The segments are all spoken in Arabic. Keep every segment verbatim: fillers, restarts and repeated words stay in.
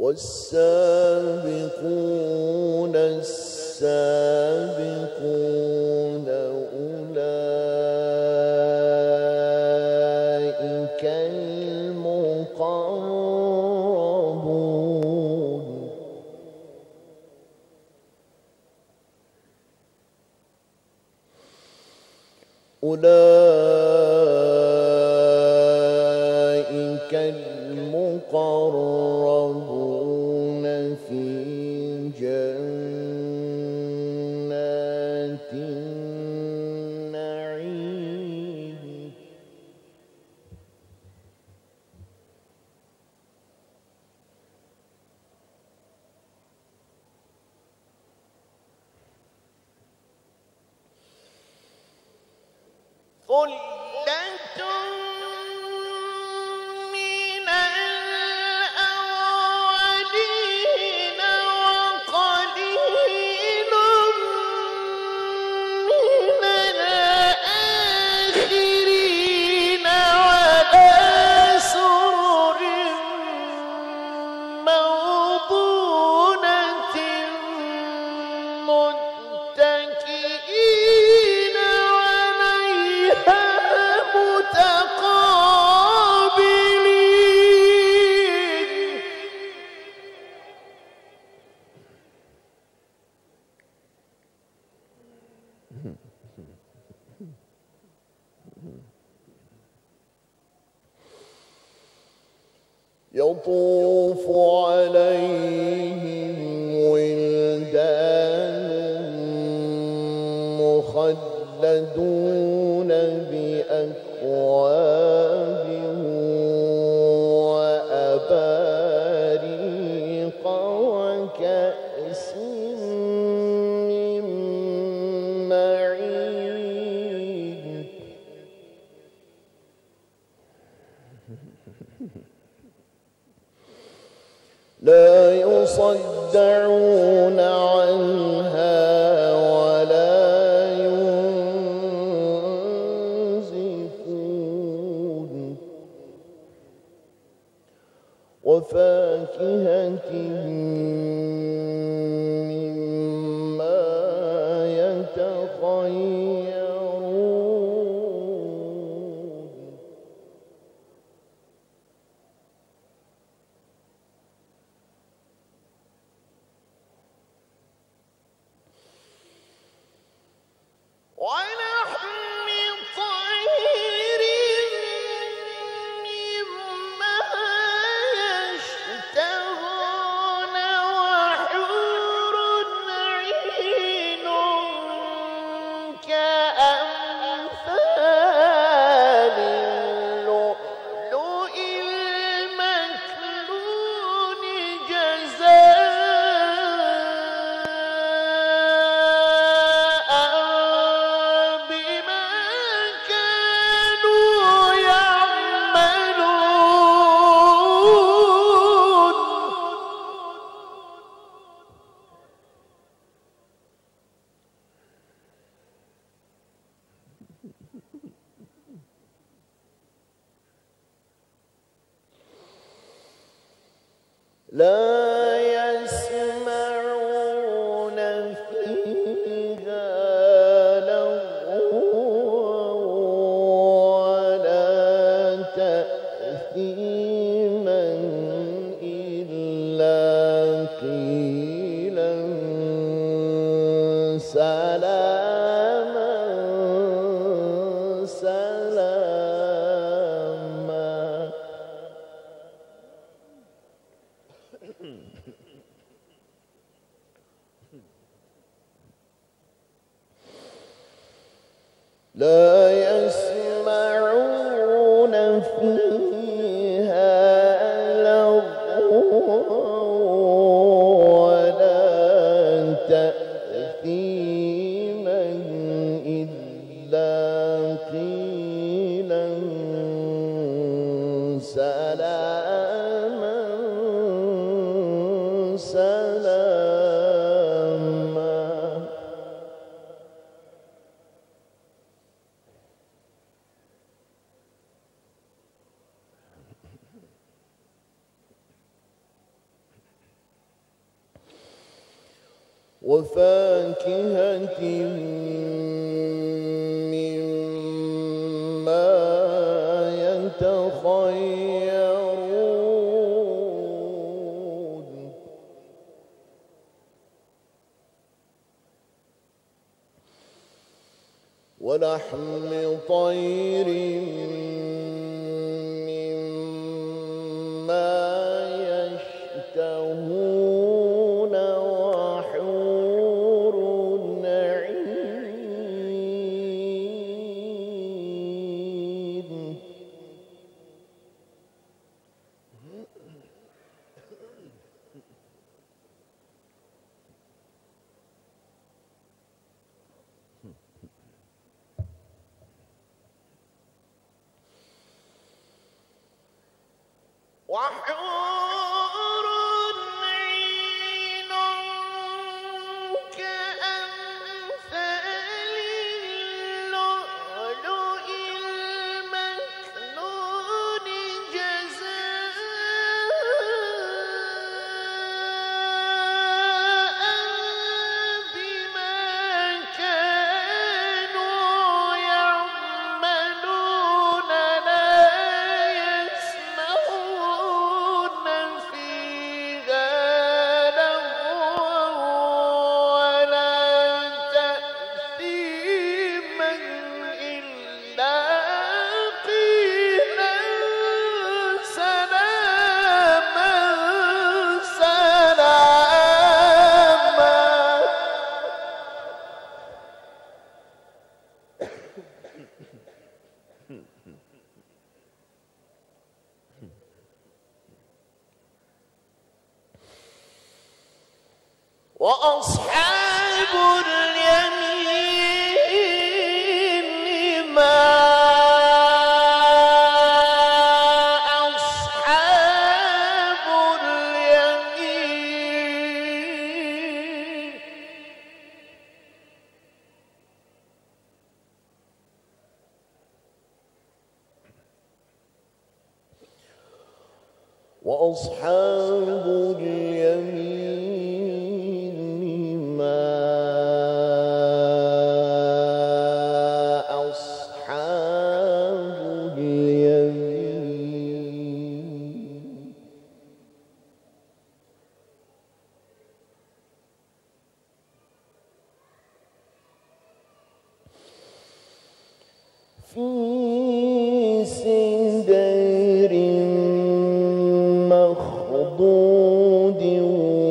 والسابقون السابقون أولئك المقربون أولئك المقربون في جنات النعيم ثلة من الأولين وقليل من الآخرين على سرر موضونة متكئين عليها متقابلين يطوف عليهم ولدان مخلدون بأكواب وأباريق وكأس من معين لا يصدعون عنها ولا ينزفون وفاكهة مما يتخيرون ولحم طير مما يشتهون وحور عين كأمثال اللؤلؤ المكنون جزاء بما كانوا يعملون لا يسمعون فيها لغوا ولا تأثيما إلا قيلا سلاما سلاما لا يسمعون فيها وفاكهة مما يتخيرون ولحم طير مما يشتهون وحور عين وحور عين كأمثال اللؤلؤ المكنون جزاء بما كانوا يعملون لا يسمعون فيها لغوا ولا تأثيما إلا قيلا سلاما سلاما وأصحاب اليمين ما أصحاب اليمين وأصحاب اليمين ما أصحاب اليمين في سدر مخضود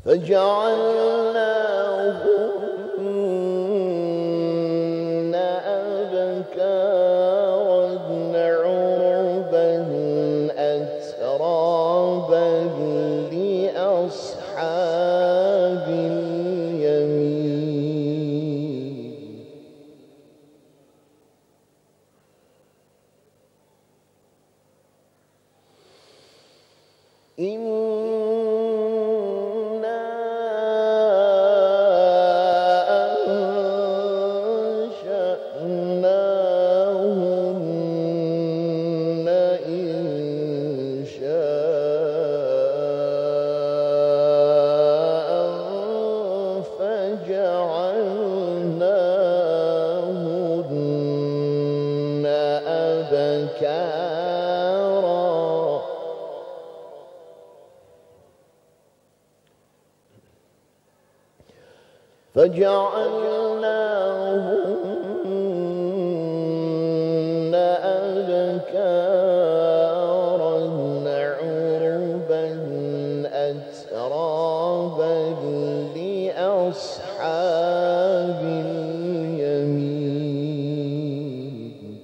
فجعلناهن أبكارا عربا أترابا لأصحاب اليمين. إنا أنشأناهن إنشاء فجعلناهن أبكارا فجعلناهن أبكارا عربا أترابا لأصحاب اليمين.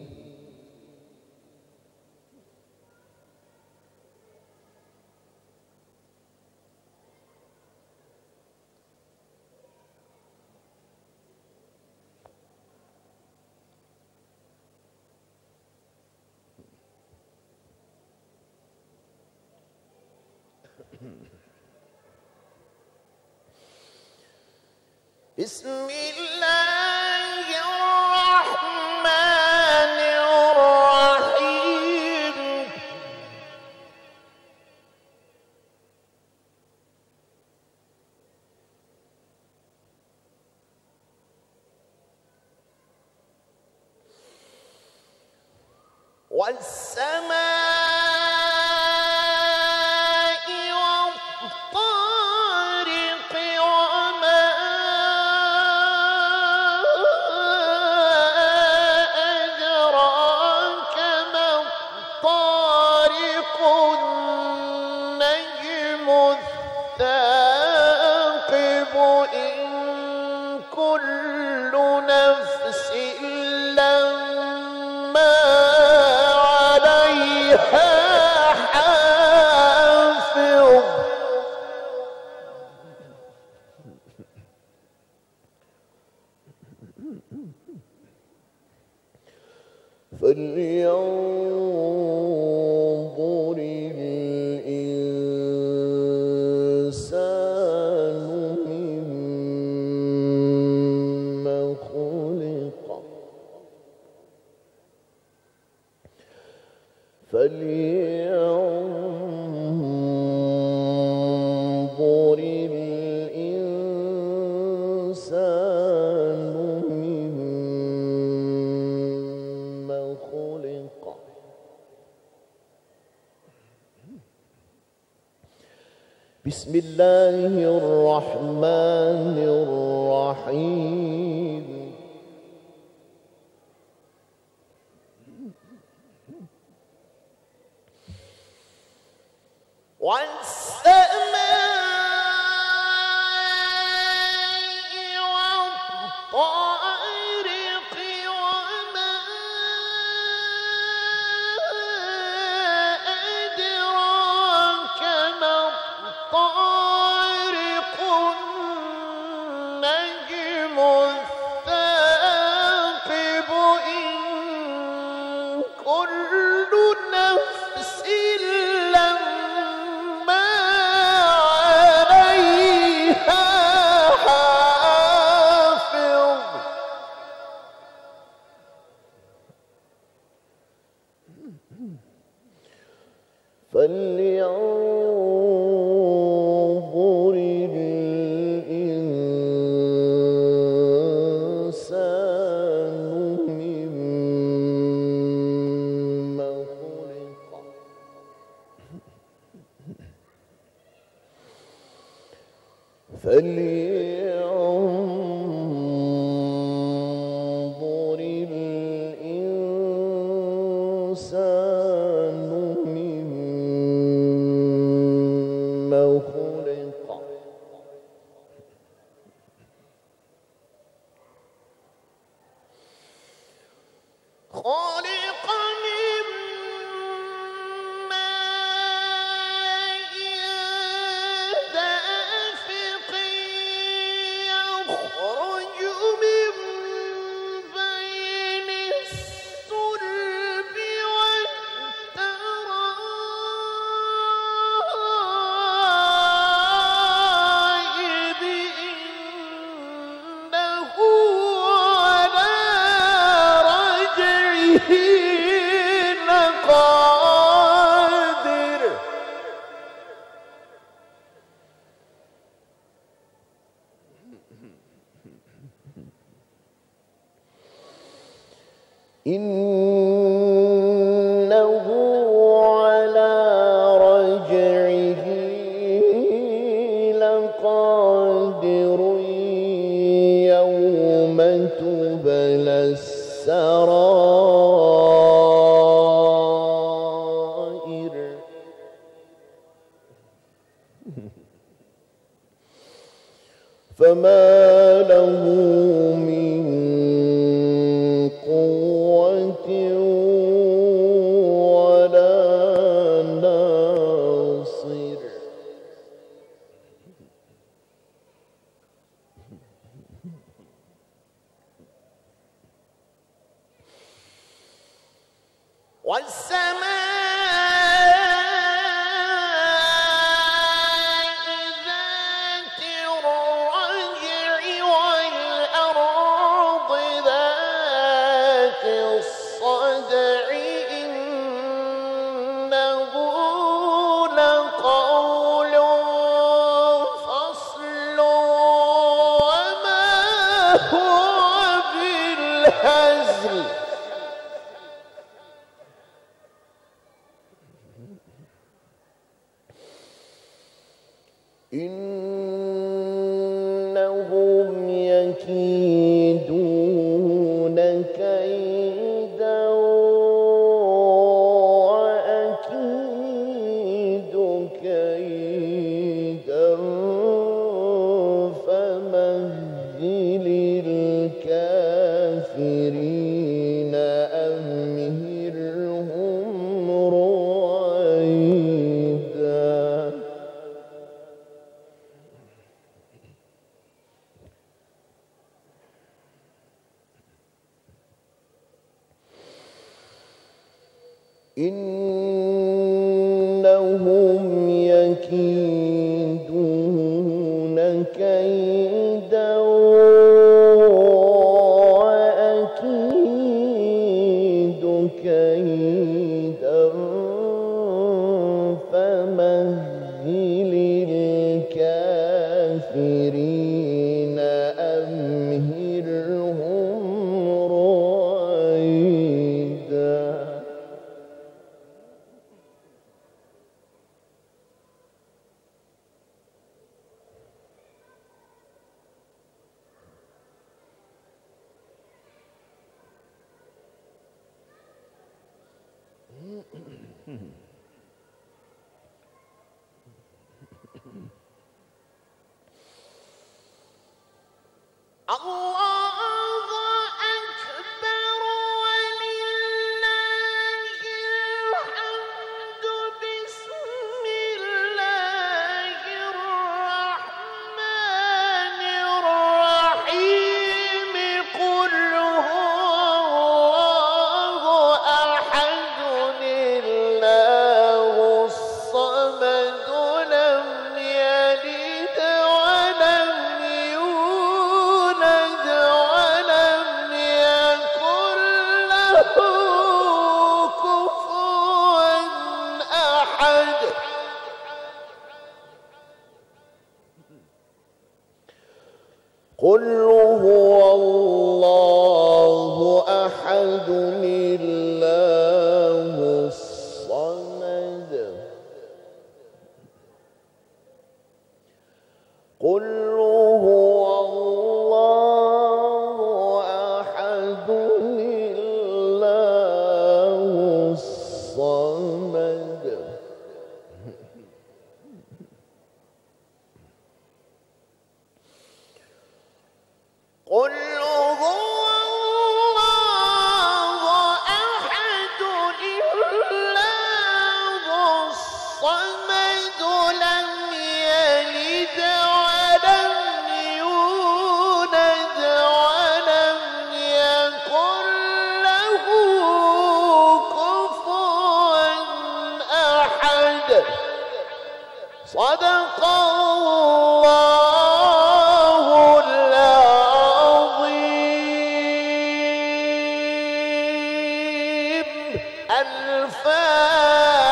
بسم الله الرحمن الرحيم. والسماء كل نفس لما عليها حافظ. فلينظر الإنسان مما خلق. فلينظر الإنسان مما خلق. بسم الله الرحمن الرحيم. والسماء والطارق وما أدراك ما الطارق النجم الثاقب إن كل نفس لما عليها حافظ. فلينظر الإنسان مما خلق. فلينظر الإنسان مما خلق. فما له من قوة ولا ناصر. والسماء إنهم يكيدون كيدا وأكيد كيدا فمهل الكافرين أمهلهم رويدا. إنهم يكيدون كيدا وأكيد كيدا فمهل الكافرين أمهلهم رويدا. الله أكبر ولله الحمد. بسم الله الرحمن الرحيم. قل هو الله أحد الله الصمد لم يلد ولم يولد ولم يكن له كفوا أحد. قل هو الله أحد الله الصمد. قل هو الله أحد الله الصمد. قل هو الله أحد الله الصمد لم يلد ولم يولد ولم يكن له كفوا أحد. صدق الله العظيم. الفاتحة.